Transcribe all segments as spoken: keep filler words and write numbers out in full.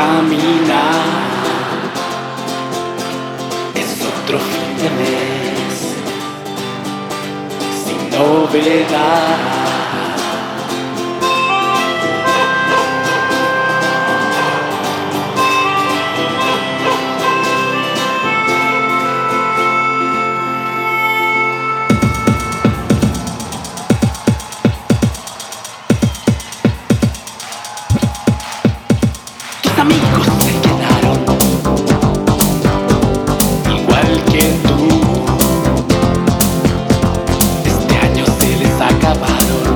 caminar. Es otro fin de mes sin novedad. Amigos se quedaron igual que tú. Este año se les acabaron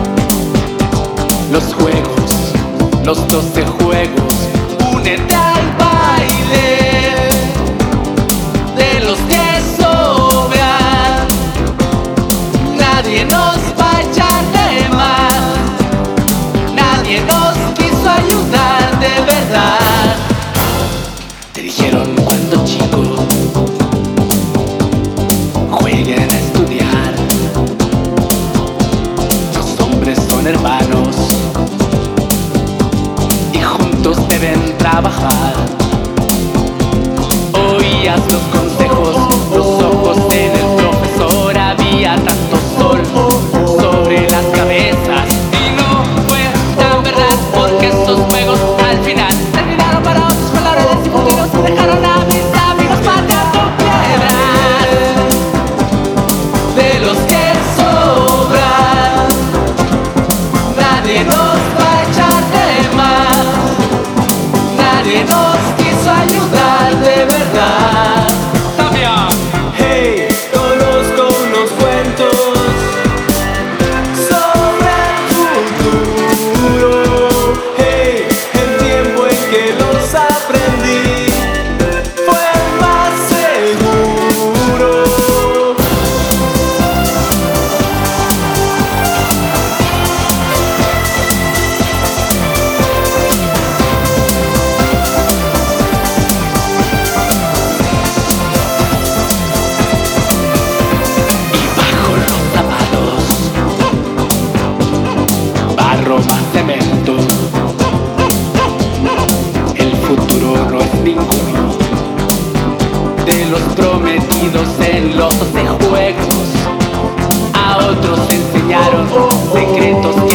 los juegos, los doce juegos. Únete al baile de los que sobran. Nadie nos va a echar de más. Nadie nos quiso ayudar de verdad. Te dijeron cuando chico, jueguen a estudiar. Los hombres son hermanos y juntos deben trabajar. Oías los consejos, los ojos en el profesor. Había tanto sol sobre las cabezas y no fue tan verdad, porque esos juegos al final terminaron para otros colores y futuros y dejaron a mis amigos pateando piedras. De los que sobran, nadie nos va a echar de más. Nadie nos quiso ayudar de verdad. También. Hey, conozco unos cuentos sobre el futuro. Hey, el tiempo en que los aprendí fue el más seguro. Y bajo los zapatos, barro más cemento. El futuro no es ninguno de los prometidos en los doce juegos. A otros enseñaron secretos que